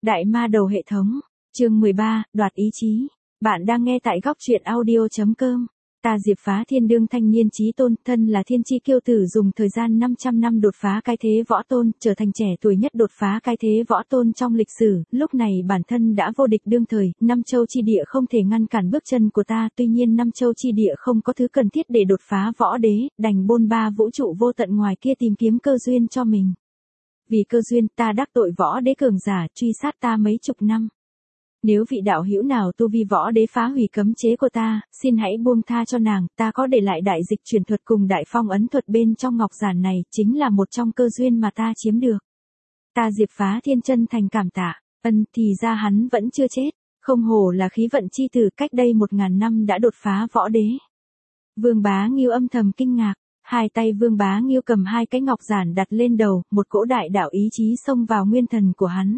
Đại ma đầu hệ thống, chương 13, đoạt ý chí. Bạn đang nghe tại góc truyện audio.com. Ta Diệp Phá Thiên đương thanh niên chí tôn, thân là thiên chi kiêu tử, dùng thời gian 500 năm đột phá cái thế võ tôn, trở thành trẻ tuổi nhất đột phá cái thế võ tôn trong lịch sử. Lúc này bản thân đã vô địch đương thời, năm châu chi địa không thể ngăn cản bước chân của ta. Tuy nhiên năm châu chi địa không có thứ cần thiết để đột phá võ đế, đành bôn ba vũ trụ vô tận ngoài kia tìm kiếm cơ duyên cho mình. Vì cơ duyên, ta đắc tội võ đế cường giả truy sát ta mấy chục năm. Nếu vị đạo hữu nào tu vi võ đế phá hủy cấm chế của ta, xin hãy buông tha cho nàng. Ta có để lại đại dịch truyền thuật cùng đại phong ấn thuật bên trong ngọc giản này, chính là một trong cơ duyên mà ta chiếm được. Ta Diệp Phá Thiên chân thành cảm tạ. Thì ra hắn vẫn chưa chết. Không hổ là khí vận chi tử, cách đây 1000 năm đã đột phá võ đế. Vương Bá Nghiêu âm thầm kinh ngạc. Hai tay Vương Bá Nghiêu cầm hai cái ngọc giản đặt lên đầu, một cỗ đại đạo ý chí xông vào nguyên thần của hắn.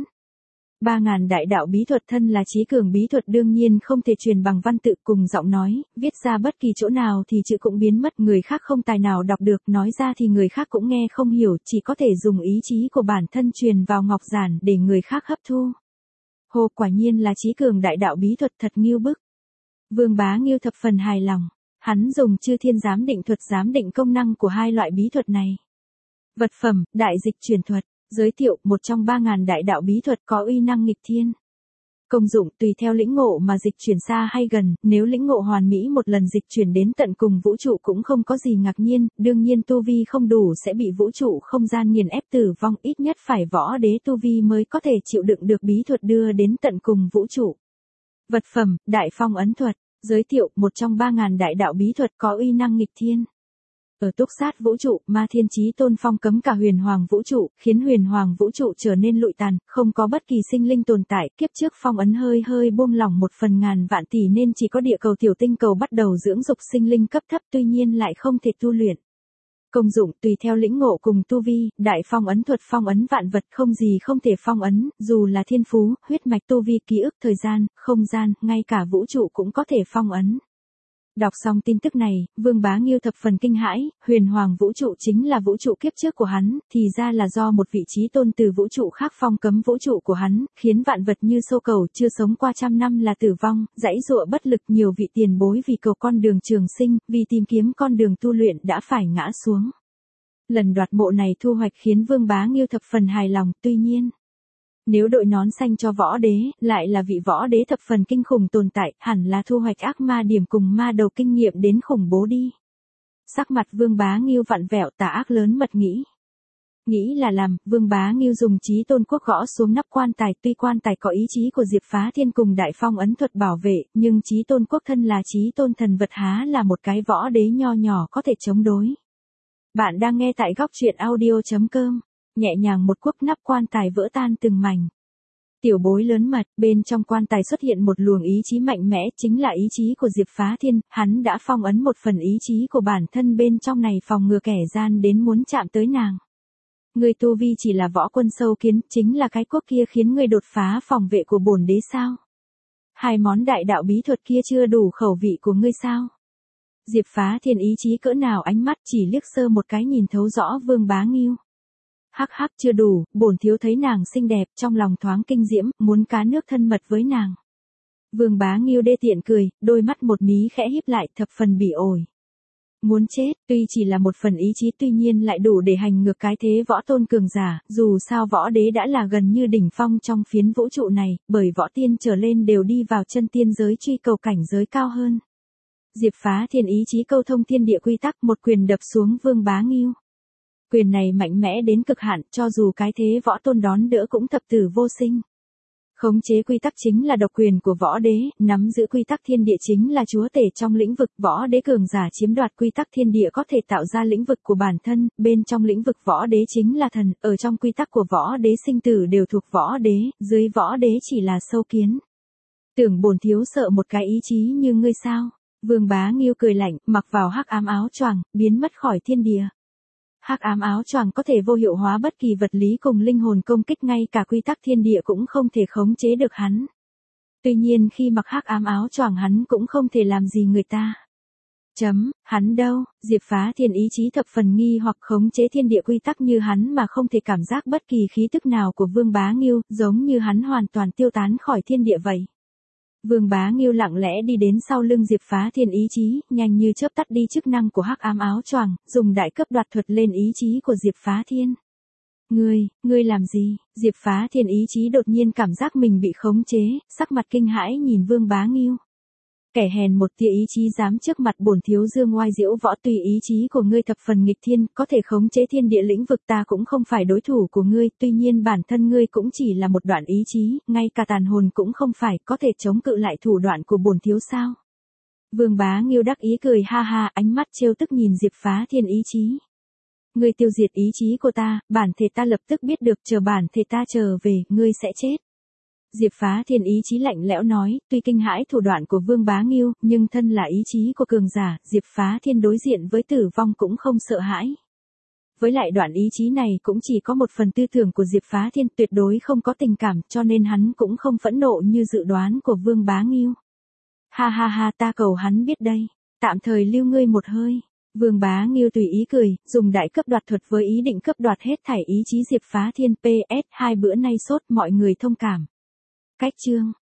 3000 đại đạo bí thuật, thân là chí cường bí thuật đương nhiên không thể truyền bằng văn tự, cùng giọng nói, viết ra bất kỳ chỗ nào thì chữ cũng biến mất, người khác không tài nào đọc được, nói ra thì người khác cũng nghe không hiểu, chỉ có thể dùng ý chí của bản thân truyền vào ngọc giản để người khác hấp thu. Hồ, quả nhiên là chí cường đại đạo bí thuật, thật nghiêu bức. Vương Bá Nghiêu thập phần hài lòng. Hắn dùng chư thiên giám định thuật giám định công năng của hai loại bí thuật này. Vật phẩm, đại dịch truyền thuật. Giới thiệu, một trong 3000 đại đạo bí thuật có uy năng nghịch thiên. Công dụng, tùy theo lĩnh ngộ mà dịch chuyển xa hay gần, nếu lĩnh ngộ hoàn mỹ một lần dịch chuyển đến tận cùng vũ trụ cũng không có gì ngạc nhiên, đương nhiên tu vi không đủ sẽ bị vũ trụ không gian nghiền ép tử vong, ít nhất phải võ đế tu vi mới có thể chịu đựng được bí thuật đưa đến tận cùng vũ trụ. Vật phẩm, đại phong ấn thuật. Giới thiệu, một trong 3000 đại đạo bí thuật có uy năng nghịch thiên. Ở túc sát vũ trụ, Ma Thiên Chí Tôn phong cấm cả huyền hoàng vũ trụ, khiến huyền hoàng vũ trụ trở nên lụi tàn, không có bất kỳ sinh linh tồn tại. Kiếp trước phong ấn hơi buông lỏng một phần ngàn vạn tỷ nên chỉ có địa cầu tiểu tinh cầu bắt đầu dưỡng dục sinh linh cấp thấp, tuy nhiên lại không thể tu luyện. Công dụng, tùy theo lĩnh ngộ cùng tu vi, đại phong ấn thuật phong ấn vạn vật, không gì không thể phong ấn, dù là thiên phú, huyết mạch, tu vi, ký ức, thời gian, không gian, ngay cả vũ trụ cũng có thể phong ấn. Đọc xong tin tức này, Vương Bá Nghiêu thập phần kinh hãi, huyền hoàng vũ trụ chính là vũ trụ kiếp trước của hắn, thì ra là do một vị chí tôn từ vũ trụ khác phong cấm vũ trụ của hắn, khiến vạn vật như sâu cầu chưa sống qua 100 năm là tử vong, giãy giụa bất lực. Nhiều vị tiền bối vì cầu con đường trường sinh, vì tìm kiếm con đường tu luyện đã phải ngã xuống. Lần đoạt mộ này thu hoạch khiến Vương Bá Nghiêu thập phần hài lòng, tuy nhiên, nếu đội nón xanh cho võ đế, lại là vị võ đế thập phần kinh khủng tồn tại, hẳn là thu hoạch ác ma điểm cùng ma đầu kinh nghiệm đến khủng bố đi. Sắc mặt Vương Bá Nghiêu vặn vẹo, tà ác lớn mật nghĩ. Nghĩ là làm, Vương Bá Nghiêu dùng chí tôn quốc gõ xuống nắp quan tài, tuy quan tài có ý chí của Diệp Phá Thiên cùng đại phong ấn thuật bảo vệ, nhưng chí tôn quốc thân là chí tôn thần vật, há là một cái võ đế nho nhỏ có thể chống đối. Bạn đang nghe tại góc truyện audio.com. Nhẹ nhàng một quốc, nắp quan tài vỡ tan từng mảnh. Tiểu bối lớn mật, bên trong quan tài xuất hiện một luồng ý chí mạnh mẽ, chính là ý chí của Diệp Phá Thiên, hắn đã phong ấn một phần ý chí của bản thân bên trong này, phòng ngừa kẻ gian đến muốn chạm tới nàng. Người tu vi chỉ là võ quân sâu kiến, chính là cái quốc kia khiến người đột phá phòng vệ của bổn đế sao? Hai món đại đạo bí thuật kia chưa đủ khẩu vị của ngươi sao? Diệp Phá Thiên ý chí cỡ nào, ánh mắt chỉ liếc sơ một cái nhìn thấu rõ Vương Bá Nghiêu. Hắc hắc, chưa đủ, bổn thiếu thấy nàng xinh đẹp, trong lòng thoáng kinh diễm, muốn cá nước thân mật với nàng. Vương Bá Nghiêu đê tiện cười, đôi mắt một mí khẽ híp lại, thập phần bỉ ổi. Muốn chết, tuy chỉ là một phần ý chí, tuy nhiên lại đủ để hành ngược cái thế võ tôn cường giả, dù sao võ đế đã là gần như đỉnh phong trong phiến vũ trụ này, bởi võ tiên trở lên đều đi vào chân tiên giới truy cầu cảnh giới cao hơn. Diệp Phá Thiên ý chí câu thông thiên địa quy tắc, một quyền đập xuống Vương Bá Nghiêu. Quyền này mạnh mẽ đến cực hạn, cho dù cái thế võ tôn đón đỡ cũng thập tử vô sinh. Khống chế quy tắc chính là độc quyền của võ đế, nắm giữ quy tắc thiên địa chính là chúa tể trong lĩnh vực. Võ đế cường giả chiếm đoạt quy tắc thiên địa có thể tạo ra lĩnh vực của bản thân, bên trong lĩnh vực võ đế chính là thần, ở trong quy tắc của võ đế sinh tử đều thuộc võ đế, dưới võ đế chỉ là sâu kiến. Tưởng bổn thiếu sợ một cái ý chí như ngươi sao? Vương Bá Nghiêu cười lạnh, mặc vào hắc ám áo choàng, biến mất khỏi thiên địa. Hắc ám áo choàng có thể vô hiệu hóa bất kỳ vật lý cùng linh hồn công kích, ngay cả quy tắc thiên địa cũng không thể khống chế được hắn. Tuy nhiên khi mặc hắc ám áo choàng hắn cũng không thể làm gì người ta. Hắn đâu? Diệp Phá Thiên ý chí thập phần nghi hoặc khống chế thiên địa quy tắc như hắn mà không thể cảm giác bất kỳ khí tức nào của Vương Bá Ngưu, giống như hắn hoàn toàn tiêu tán khỏi thiên địa vậy. Vương Bá Ngưu lặng lẽ đi đến sau lưng Diệp Phá Thiên ý chí, nhanh như chớp tắt đi chức năng của hắc ám áo choàng, dùng đại cấp đoạt thuật lên ý chí của Diệp Phá Thiên. Ngươi làm gì? Diệp Phá Thiên ý chí đột nhiên cảm giác mình bị khống chế, sắc mặt kinh hãi nhìn Vương Bá Ngưu. Kẻ hèn một tia ý chí dám trước mặt bổn thiếu dương ngoai diễu võ, tùy ý chí của ngươi thập phần nghịch thiên, có thể khống chế thiên địa lĩnh vực, ta cũng không phải đối thủ của ngươi, tuy nhiên bản thân ngươi cũng chỉ là một đoạn ý chí, ngay cả tàn hồn cũng không phải, có thể chống cự lại thủ đoạn của bổn thiếu sao? Vương Bá Ngưu đắc ý cười ha ha, ánh mắt trêu tức nhìn Diệp Phá Thiên ý chí. Ngươi tiêu diệt ý chí của ta, bản thể ta lập tức biết được, chờ bản thể ta trở về, ngươi sẽ chết. Diệp Phá Thiên ý chí lạnh lẽo nói, tuy kinh hãi thủ đoạn của Vương Bá Ngưu, nhưng thân là ý chí của cường giả, Diệp Phá Thiên đối diện với tử vong cũng không sợ hãi. Với lại đoạn ý chí này cũng chỉ có một phần tư tưởng của Diệp Phá Thiên, tuyệt đối không có tình cảm, cho nên hắn cũng không phẫn nộ như dự đoán của Vương Bá Ngưu. Ha ha ha, ta cầu hắn biết đây, tạm thời lưu ngươi một hơi. Vương Bá Ngưu tùy ý cười, dùng đại cấp đoạt thuật với ý định cấp đoạt hết thảy ý chí Diệp Phá Thiên. PS 2 bữa nay sốt, mọi người thông cảm. Cách chương